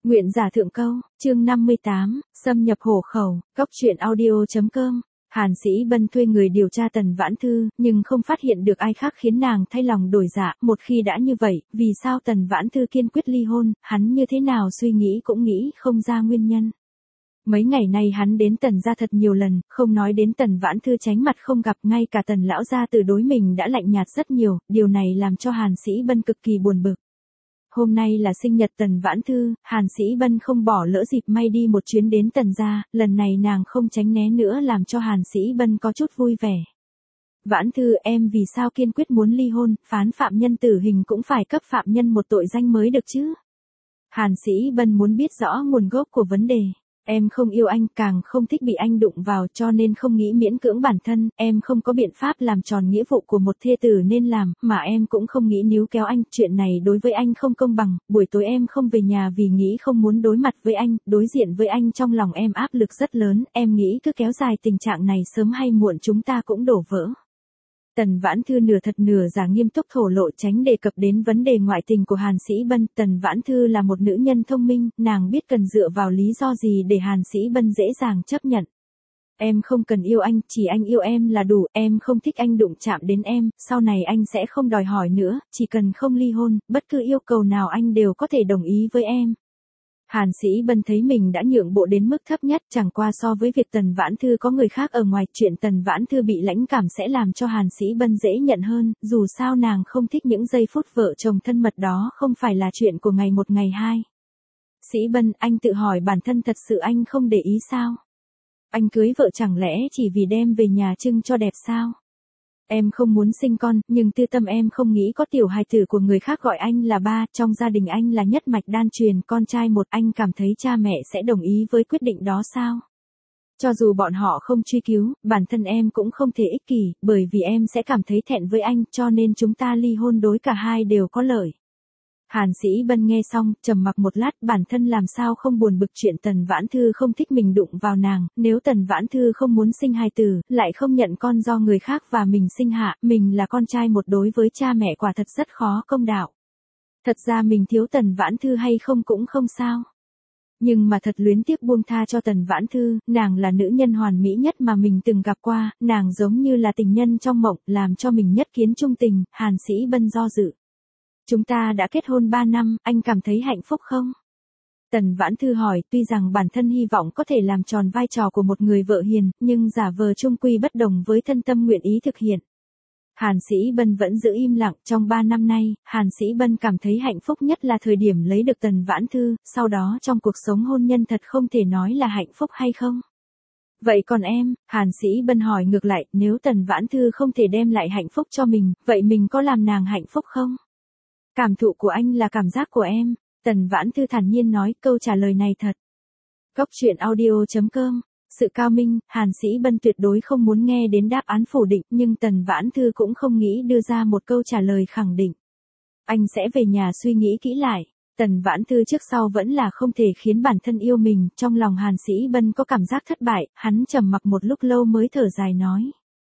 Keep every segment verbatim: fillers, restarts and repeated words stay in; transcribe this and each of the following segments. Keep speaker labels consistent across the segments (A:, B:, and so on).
A: Nguyện giả thượng câu, chương năm mươi tám, xâm nhập hổ khẩu, góc truyện audio.com. Hàn Sĩ Bân thuê người điều tra Tần Vãn Thư, nhưng không phát hiện được ai khác khiến nàng thay lòng đổi dạ. Một khi đã như vậy, vì sao Tần Vãn Thư kiên quyết ly hôn, hắn như thế nào suy nghĩ cũng nghĩ không ra nguyên nhân. Mấy ngày nay hắn đến Tần gia thật nhiều lần, không nói đến Tần Vãn Thư tránh mặt không gặp, ngay cả Tần lão gia từ đối mình đã lạnh nhạt rất nhiều, điều này làm cho Hàn Sĩ Bân cực kỳ buồn bực. Hôm nay là sinh nhật Tần Vãn Thư, Hàn Sĩ Bân không bỏ lỡ dịp may đi một chuyến đến Tần gia, lần này nàng không tránh né nữa làm cho Hàn Sĩ Bân có chút vui vẻ. Vãn Thư, em vì sao kiên quyết muốn ly hôn, phán phạm nhân tử hình cũng phải cấp phạm nhân một tội danh mới được chứ? Hàn Sĩ Bân muốn biết rõ nguồn gốc của vấn đề. Em không yêu anh, càng không thích bị anh đụng vào, cho nên không nghĩ miễn cưỡng bản thân, em không có biện pháp làm tròn nghĩa vụ của một thê tử nên làm, mà em cũng không nghĩ níu kéo anh, chuyện này đối với anh không công bằng. Buổi tối em không về nhà vì nghĩ không muốn đối mặt với anh, đối diện với anh trong lòng em áp lực rất lớn, em nghĩ cứ kéo dài tình trạng này sớm hay muộn chúng ta cũng đổ vỡ. Tần Vãn Thư nửa thật nửa giả nghiêm túc thổ lộ, tránh đề cập đến vấn đề ngoại tình của Hàn Sĩ Bân. Tần Vãn Thư là một nữ nhân thông minh, nàng biết cần dựa vào lý do gì để Hàn Sĩ Bân dễ dàng chấp nhận. Em không cần yêu anh, chỉ anh yêu em là đủ, em không thích anh đụng chạm đến em, sau này anh sẽ không đòi hỏi nữa, chỉ cần không ly hôn, bất cứ yêu cầu nào anh đều có thể đồng ý với em. Hàn Sĩ Bân thấy mình đã nhượng bộ đến mức thấp nhất, chẳng qua so với việc Tần Vãn Thư có người khác ở ngoài, chuyện Tần Vãn Thư bị lãnh cảm sẽ làm cho Hàn Sĩ Bân dễ nhận hơn, dù sao nàng không thích những giây phút vợ chồng thân mật đó, không phải là chuyện của ngày một ngày hai. Sĩ Bân, anh tự hỏi bản thân thật sự anh không để ý sao? Anh cưới vợ chẳng lẽ chỉ vì đem về nhà trưng cho đẹp sao? Em không muốn sinh con, nhưng tư tâm em không nghĩ có tiểu hài tử của người khác gọi anh là ba, trong gia đình anh là nhất mạch đan truyền, con trai một, anh cảm thấy cha mẹ sẽ đồng ý với quyết định đó sao? Cho dù bọn họ không truy cứu, bản thân em cũng không thể ích kỷ, bởi vì em sẽ cảm thấy thẹn với anh, cho nên chúng ta ly hôn đối cả hai đều có lợi. Hàn Sĩ Bân nghe xong, trầm mặc một lát, bản thân làm sao không buồn bực chuyện Tần Vãn Thư không thích mình đụng vào nàng, nếu Tần Vãn Thư không muốn sinh hài tử, lại không nhận con do người khác và mình sinh hạ, mình là con trai một đối với cha mẹ quả thật rất khó công đạo. Thật ra mình thiếu Tần Vãn Thư hay không cũng không sao. Nhưng mà thật luyến tiếc buông tha cho Tần Vãn Thư, nàng là nữ nhân hoàn mỹ nhất mà mình từng gặp qua, nàng giống như là tình nhân trong mộng, làm cho mình nhất kiến trung tình. Hàn Sĩ Bân do dự. Chúng ta đã kết hôn ba năm, anh cảm thấy hạnh phúc không? Tần Vãn Thư hỏi, tuy rằng bản thân hy vọng có thể làm tròn vai trò của một người vợ hiền, nhưng giả vờ chung quy bất đồng với thân tâm nguyện ý thực hiện. Hàn Sĩ Bân vẫn giữ im lặng, trong ba năm nay, Hàn Sĩ Bân cảm thấy hạnh phúc nhất là thời điểm lấy được Tần Vãn Thư, sau đó trong cuộc sống hôn nhân thật không thể nói là hạnh phúc hay không? Vậy còn em, Hàn Sĩ Bân hỏi ngược lại, nếu Tần Vãn Thư không thể đem lại hạnh phúc cho mình, vậy mình có làm nàng hạnh phúc không? Cảm thụ của anh là cảm giác của em, Tần Vãn Thư thản nhiên nói, câu trả lời này thật. Góc truyện audio.com. Sự cao minh, Hàn Sĩ Bân tuyệt đối không muốn nghe đến đáp án phủ định, nhưng Tần Vãn Thư cũng không nghĩ đưa ra một câu trả lời khẳng định. Anh sẽ về nhà suy nghĩ kỹ lại. Tần Vãn Thư trước sau vẫn là không thể khiến bản thân yêu mình, trong lòng Hàn Sĩ Bân có cảm giác thất bại, hắn trầm mặc một lúc lâu mới thở dài nói.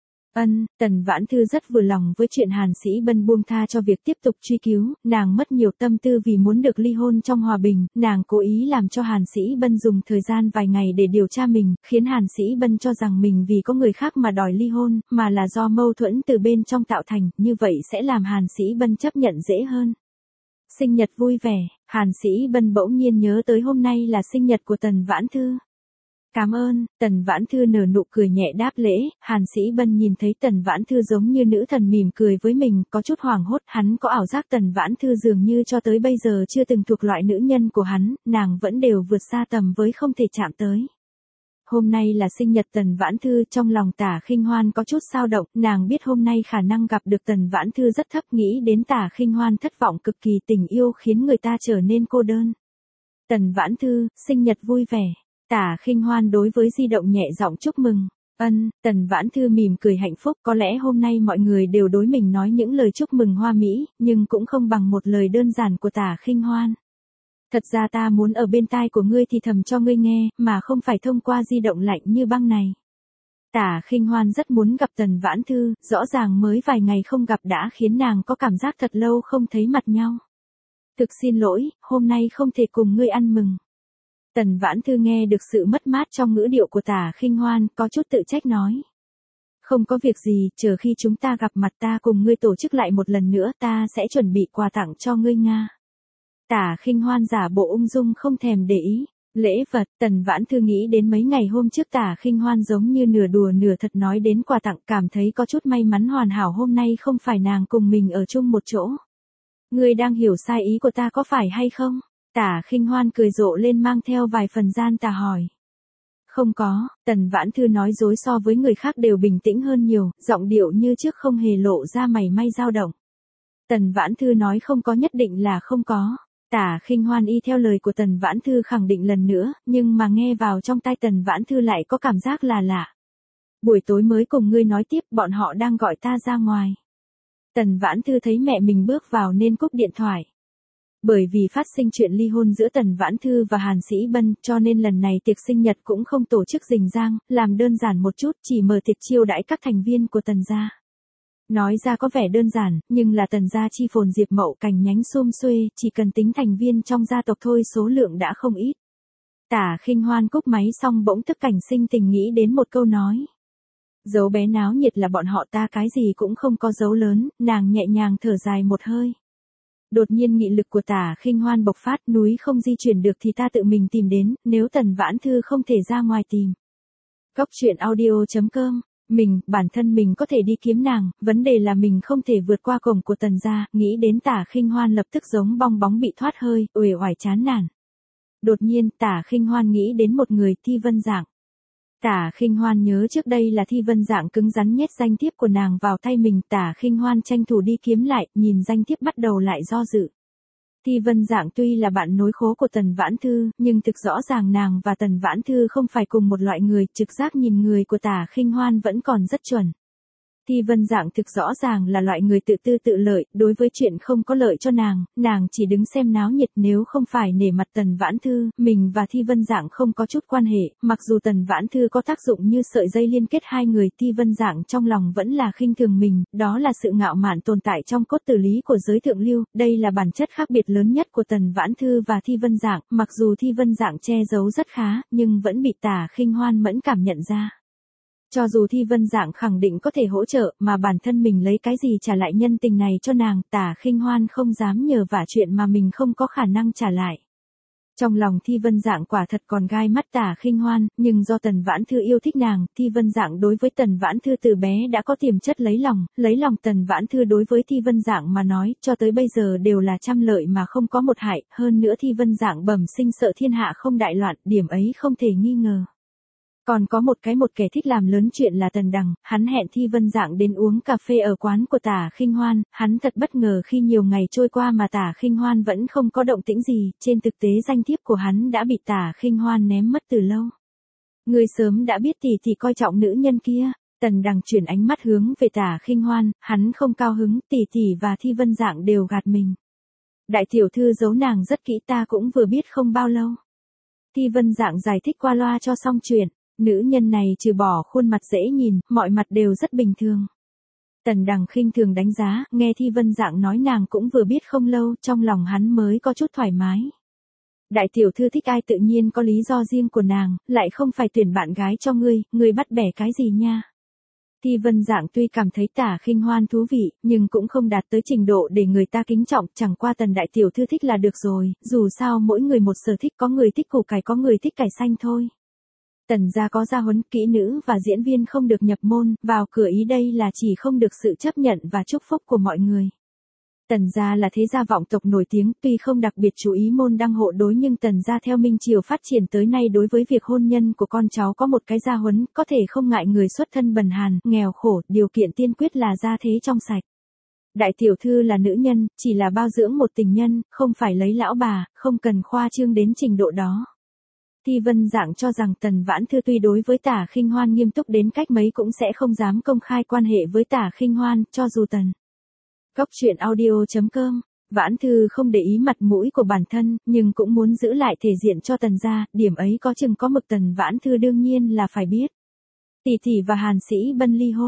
A: Ân, Tần Vãn Thư rất vừa lòng với chuyện Hàn Sĩ Bân buông tha cho việc tiếp tục truy cứu, nàng mất nhiều tâm tư vì muốn được ly hôn trong hòa bình, nàng cố ý làm cho Hàn Sĩ Bân dùng thời gian vài ngày để điều tra mình, khiến Hàn Sĩ Bân cho rằng mình vì có người khác mà đòi ly hôn, mà là do mâu thuẫn từ bên trong tạo thành, như vậy sẽ làm Hàn Sĩ Bân chấp nhận dễ hơn. Sinh nhật vui vẻ, Hàn Sĩ Bân bỗng nhiên nhớ tới hôm nay là sinh nhật của Tần Vãn Thư. Cảm ơn, Tần Vãn Thư nở nụ cười nhẹ đáp lễ, Hàn Sĩ Bân nhìn thấy Tần Vãn Thư giống như nữ thần mỉm cười với mình, có chút hoảng hốt, hắn có ảo giác Tần Vãn Thư dường như cho tới bây giờ chưa từng thuộc loại nữ nhân của hắn, nàng vẫn đều vượt xa tầm với không thể chạm tới. Hôm nay là sinh nhật Tần Vãn Thư, trong lòng Tả Khinh Hoan có chút xao động, nàng biết hôm nay khả năng gặp được Tần Vãn Thư rất thấp, nghĩ đến Tả Khinh Hoan thất vọng cực kỳ, tình yêu khiến người ta trở nên cô đơn. Tần Vãn Thư, sinh nhật vui vẻ. Tả Khinh Hoan đối với di động nhẹ giọng chúc mừng. Ân, Tần Vãn Thư mỉm cười hạnh phúc, có lẽ hôm nay mọi người đều đối mình nói những lời chúc mừng hoa mỹ, nhưng cũng không bằng một lời đơn giản của Tả Khinh Hoan. Thật ra ta muốn ở bên tai của ngươi thì thầm cho ngươi nghe, mà không phải thông qua di động lạnh như băng này. Tả Khinh Hoan rất muốn gặp Tần Vãn Thư, rõ ràng mới vài ngày không gặp đã khiến nàng có cảm giác thật lâu không thấy mặt nhau. Thực xin lỗi, hôm nay không thể cùng ngươi ăn mừng. Tần Vãn Thư nghe được sự mất mát trong ngữ điệu của Tả Khinh Hoan, có chút tự trách nói. Không có việc gì, chờ khi chúng ta gặp mặt ta cùng ngươi tổ chức lại một lần nữa, ta sẽ chuẩn bị quà tặng cho ngươi Nga. Tả Khinh Hoan giả bộ ung dung không thèm để ý. Lễ vật, Tần Vãn Thư nghĩ đến mấy ngày hôm trước Tả Khinh Hoan giống như nửa đùa nửa thật nói đến quà tặng, cảm thấy có chút may mắn hoàn hảo hôm nay không phải nàng cùng mình ở chung một chỗ. Ngươi đang hiểu sai ý của ta có phải hay không? Tả Khinh Hoan cười rộ lên mang theo vài phần gian tà hỏi. Không có, Tần Vãn Thư nói dối so với người khác đều bình tĩnh hơn nhiều, giọng điệu như trước không hề lộ ra mảy may dao động. Tần Vãn Thư nói không có nhất định là không có. Tả Khinh Hoan y theo lời của Tần Vãn Thư khẳng định lần nữa, nhưng mà nghe vào trong tai Tần Vãn Thư lại có cảm giác là lạ. Buổi tối mới cùng ngươi nói tiếp, bọn họ đang gọi ta ra ngoài. Tần Vãn Thư thấy mẹ mình bước vào nên cúp điện thoại. Bởi vì phát sinh chuyện ly hôn giữa Tần Vãn Thư và Hàn Sĩ Bân, cho nên lần này tiệc sinh nhật cũng không tổ chức rình rang, làm đơn giản một chút, chỉ mở tiệc chiêu đãi các thành viên của Tần gia. Nói ra có vẻ đơn giản, nhưng là Tần gia chi phồn diệp mậu cành nhánh sum xuê, chỉ cần tính thành viên trong gia tộc thôi số lượng đã không ít. Tả Khinh Hoan cúp máy xong bỗng tức cảnh sinh tình nghĩ đến một câu nói. Dấu bé náo nhiệt là bọn họ ta cái gì cũng không có dấu lớn, nàng nhẹ nhàng thở dài một hơi. Đột nhiên nghị lực của Tả Khinh Hoan bộc phát, núi không di chuyển được thì ta tự mình tìm đến, nếu Tần Vãn Thư không thể ra ngoài tìm. Cốc truyện audio chấm com, mình, bản thân mình có thể đi kiếm nàng, vấn đề là mình không thể vượt qua cổng của Tần gia, nghĩ đến Tả Khinh Hoan lập tức giống bong bóng bị thoát hơi, uể oải chán nản. Đột nhiên, Tả Khinh Hoan nghĩ đến một người, Thi Vân Dạng. Tả Khinh Hoan nhớ trước đây là Thi Vân Dạng cứng rắn nhét danh thiếp của nàng vào tay mình, Tả Khinh Hoan tranh thủ đi kiếm lại, nhìn danh thiếp bắt đầu lại do dự. Thi Vân Dạng tuy là bạn nối khố của Tần Vãn Thư, nhưng thực rõ ràng nàng và Tần Vãn Thư không phải cùng một loại người, trực giác nhìn người của Tả Khinh Hoan vẫn còn rất chuẩn. Thi Vân Dạng thực rõ ràng là loại người tự tư tự lợi, đối với chuyện không có lợi cho nàng, nàng chỉ đứng xem náo nhiệt, nếu không phải nể mặt Tần Vãn Thư, mình và Thi Vân Dạng không có chút quan hệ, mặc dù Tần Vãn Thư có tác dụng như sợi dây liên kết hai người, Thi Vân Dạng trong lòng vẫn là khinh thường mình, đó là sự ngạo mạn tồn tại trong cốt tử lý của giới thượng lưu, đây là bản chất khác biệt lớn nhất của Tần Vãn Thư và Thi Vân Dạng, mặc dù Thi Vân Dạng che giấu rất khá, nhưng vẫn bị Tả Khinh Hoan mẫn cảm nhận ra. Cho dù Thi Vân Dạng khẳng định có thể hỗ trợ, mà bản thân mình lấy cái gì trả lại nhân tình này cho nàng, Tả Khinh Hoan không dám nhờ vả chuyện mà mình không có khả năng trả lại. Trong lòng Thi Vân Dạng quả thật còn gai mắt Tả Khinh Hoan, nhưng do Tần Vãn Thư yêu thích nàng, Thi Vân Dạng đối với Tần Vãn Thư từ bé đã có tiềm chất lấy lòng, lấy lòng Tần Vãn Thư đối với Thi Vân Dạng mà nói, cho tới bây giờ đều là trăm lợi mà không có một hại, hơn nữa Thi Vân Dạng bẩm sinh sợ thiên hạ không đại loạn, điểm ấy không thể nghi ngờ. Còn có một cái một kẻ thích làm lớn chuyện là Tần Đằng, hắn hẹn Thi Vân Dạng đến uống cà phê ở quán của Tả Khinh Hoan, hắn thật bất ngờ khi nhiều ngày trôi qua mà Tả Khinh Hoan vẫn không có động tĩnh gì, trên thực tế danh thiếp của hắn đã bị Tả Khinh Hoan ném mất từ lâu. Người sớm đã biết tỷ tỷ coi trọng nữ nhân kia, Tần Đằng chuyển ánh mắt hướng về Tả Khinh Hoan, hắn không cao hứng, tỷ tỷ và Thi Vân Dạng đều gạt mình. Đại tiểu thư giấu nàng rất kỹ, ta cũng vừa biết không bao lâu. Thi Vân Dạng giải thích qua loa cho xong chuyện. Nữ nhân này trừ bỏ khuôn mặt dễ nhìn, mọi mặt đều rất bình thường. Tần Đằng khinh thường đánh giá, nghe Thi Vân Dạng nói nàng cũng vừa biết không lâu, trong lòng hắn mới có chút thoải mái. Đại tiểu thư thích ai tự nhiên có lý do riêng của nàng, lại không phải tuyển bạn gái cho ngươi, ngươi bắt bẻ cái gì nha. Thi Vân Dạng tuy cảm thấy Tả Khinh Hoan thú vị, nhưng cũng không đạt tới trình độ để người ta kính trọng, chẳng qua Tần đại tiểu thư thích là được rồi, dù sao mỗi người một sở thích, có người thích củ cải có người thích cải xanh thôi. Tần gia có gia huấn, kỹ nữ và diễn viên không được nhập môn, vào cửa ý đây là chỉ không được sự chấp nhận và chúc phúc của mọi người. Tần gia là thế gia vọng tộc nổi tiếng, tuy không đặc biệt chú ý môn đăng hộ đối nhưng Tần gia theo Minh Triều phát triển tới nay đối với việc hôn nhân của con cháu có một cái gia huấn, có thể không ngại người xuất thân bần hàn, nghèo khổ, điều kiện tiên quyết là gia thế trong sạch. Đại tiểu thư là nữ nhân, chỉ là bao dưỡng một tình nhân, không phải lấy lão bà, không cần khoa trương đến trình độ đó. Thi Vân Dạng cho rằng Tần Vãn Thư tuy đối với Tả Khinh Hoan nghiêm túc đến cách mấy cũng sẽ không dám công khai quan hệ với Tả Khinh Hoan, cho dù Tần. Cốc truyện audio chấm com, Vãn Thư không để ý mặt mũi của bản thân, nhưng cũng muốn giữ lại thể diện cho Tần gia, điểm ấy có chừng có mực Tần Vãn Thư đương nhiên là phải biết. Tỷ tỷ và Hàn Sĩ Bân ly hôn.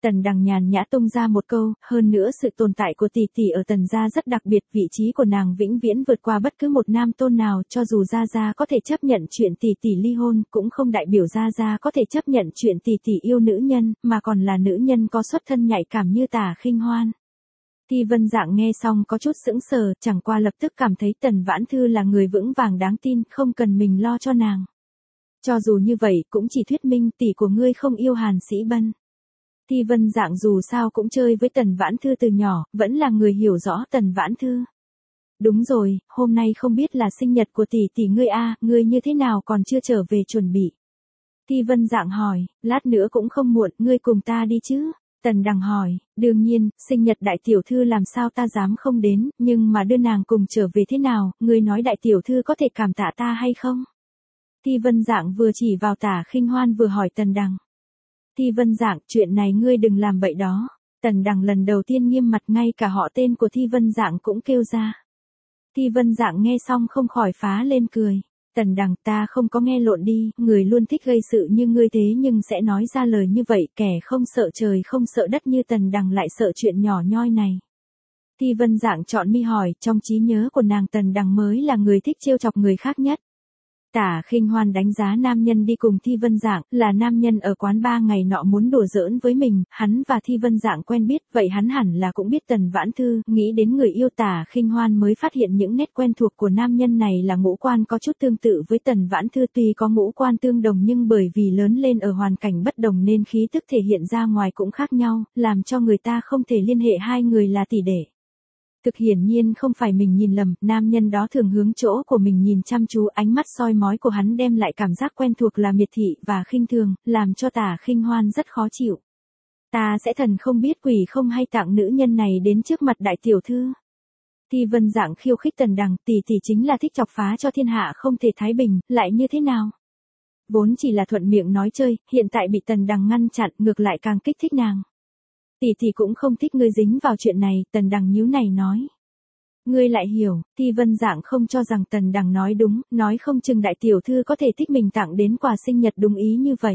A: Tần Đằng nhàn nhã tung ra một câu, hơn nữa sự tồn tại của tỷ tỷ ở Tần gia rất đặc biệt, vị trí của nàng vĩnh viễn vượt qua bất cứ một nam tôn nào, cho dù Gia Gia có thể chấp nhận chuyện tỷ tỷ ly hôn, cũng không đại biểu Gia Gia có thể chấp nhận chuyện tỷ tỷ yêu nữ nhân, mà còn là nữ nhân có xuất thân nhạy cảm như Tả Khinh Hoan. Thi Vân Dạng nghe xong có chút sững sờ, chẳng qua lập tức cảm thấy Tần Vãn Thư là người vững vàng đáng tin, không cần mình lo cho nàng. Cho dù như vậy, cũng chỉ thuyết minh tỷ của ngươi không yêu Hàn Sĩ Bân. Thi Vân Dạng dù sao cũng chơi với Tần Vãn Thư từ nhỏ, vẫn là người hiểu rõ Tần Vãn Thư. Đúng rồi, hôm nay không biết là sinh nhật của tỷ tỷ ngươi a, ngươi như thế nào còn chưa trở về chuẩn bị? Thi Vân Dạng hỏi, lát nữa cũng không muộn, ngươi cùng ta đi chứ? Tần Đằng hỏi, đương nhiên, sinh nhật đại tiểu thư làm sao ta dám không đến, nhưng mà đưa nàng cùng trở về thế nào, ngươi nói đại tiểu thư có thể cảm tạ ta hay không? Thi Vân Dạng vừa chỉ vào Tả Khinh Hoan vừa hỏi Tần Đằng. Thi Vân Dạng, chuyện này ngươi đừng làm bậy đó. Tần Đằng lần đầu tiên nghiêm mặt, ngay cả họ tên của Thi Vân Dạng cũng kêu ra. Thi Vân Dạng nghe xong không khỏi phá lên cười. Tần Đằng, ta không có nghe lộn đi, người luôn thích gây sự như ngươi thế nhưng sẽ nói ra lời như vậy, kẻ không sợ trời không sợ đất như Tần Đằng lại sợ chuyện nhỏ nhoi này. Thi Vân Dạng chọn mi hỏi, trong trí nhớ của nàng Tần Đằng mới là người thích trêu chọc người khác nhất. Tả Khinh Hoan đánh giá nam nhân đi cùng Thi Vân Dạng, là nam nhân ở quán ba ngày nọ muốn đùa giỡn với mình, hắn và Thi Vân Dạng quen biết, vậy hắn hẳn là cũng biết Tần Vãn Thư, nghĩ đến người yêu Tả Khinh Hoan mới phát hiện những nét quen thuộc của nam nhân này là ngũ quan có chút tương tự với Tần Vãn Thư, tuy có ngũ quan tương đồng nhưng bởi vì lớn lên ở hoàn cảnh bất đồng nên khí tức thể hiện ra ngoài cũng khác nhau, làm cho người ta không thể liên hệ hai người là tỷ đệ. Thực hiển nhiên không phải mình nhìn lầm, nam nhân đó thường hướng chỗ của mình nhìn chăm chú, ánh mắt soi mói của hắn đem lại cảm giác quen thuộc là miệt thị và khinh thường, làm cho Tả Khinh Hoan rất khó chịu. Ta sẽ thần không biết quỷ không hay tặng nữ nhân này đến trước mặt đại tiểu thư. Thi Vân Dạng khiêu khích Tần Đằng, tỷ tỷ chính là thích chọc phá cho thiên hạ không thể thái bình, lại như thế nào? Vốn chỉ là thuận miệng nói chơi, hiện tại bị Tần Đằng ngăn chặn, ngược lại càng kích thích nàng. Tỷ tỷ cũng không thích ngươi dính vào chuyện này, Tần Đằng nhíu này nói. Ngươi lại hiểu, Thi Vân Dạng không cho rằng Tần Đằng nói đúng, nói không chừng đại tiểu thư có thể thích mình tặng đến quà sinh nhật đúng ý như vậy.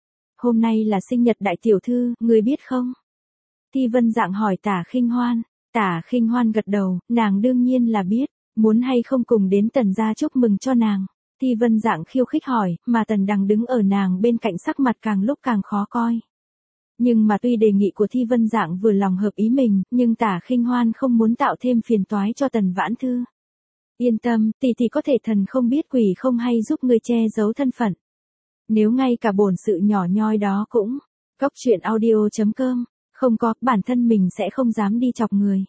A: Hôm nay là sinh nhật đại tiểu thư, ngươi biết không? Thi Vân Dạng hỏi Tả Khinh Hoan. Tả Khinh Hoan gật đầu, nàng đương nhiên là biết, muốn hay không cùng đến Tần gia chúc mừng cho nàng. Thi Vân Dạng khiêu khích hỏi, mà Tần Đằng đứng ở nàng bên cạnh sắc mặt càng lúc càng khó coi. Nhưng mà tuy đề nghị của Thi Vân Dạng vừa lòng hợp ý mình, nhưng Tả Khinh Hoan không muốn tạo thêm phiền toái cho Tần Vãn Thư. Yên tâm, tỷ tỷ có thể thần không biết quỷ không hay giúp ngươi che giấu thân phận. Nếu ngay cả bổn sự nhỏ nhoi đó cũng, cốc truyện audio chấm com, không có, bản thân mình sẽ không dám đi chọc người.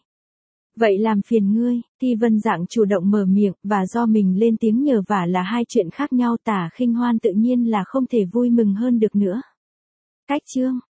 A: Vậy làm phiền ngươi, Thi Vân Dạng chủ động mở miệng, và do mình lên tiếng nhờ vả là hai chuyện khác nhau, Tả Khinh Hoan tự nhiên là không thể vui mừng hơn được nữa. Cách chương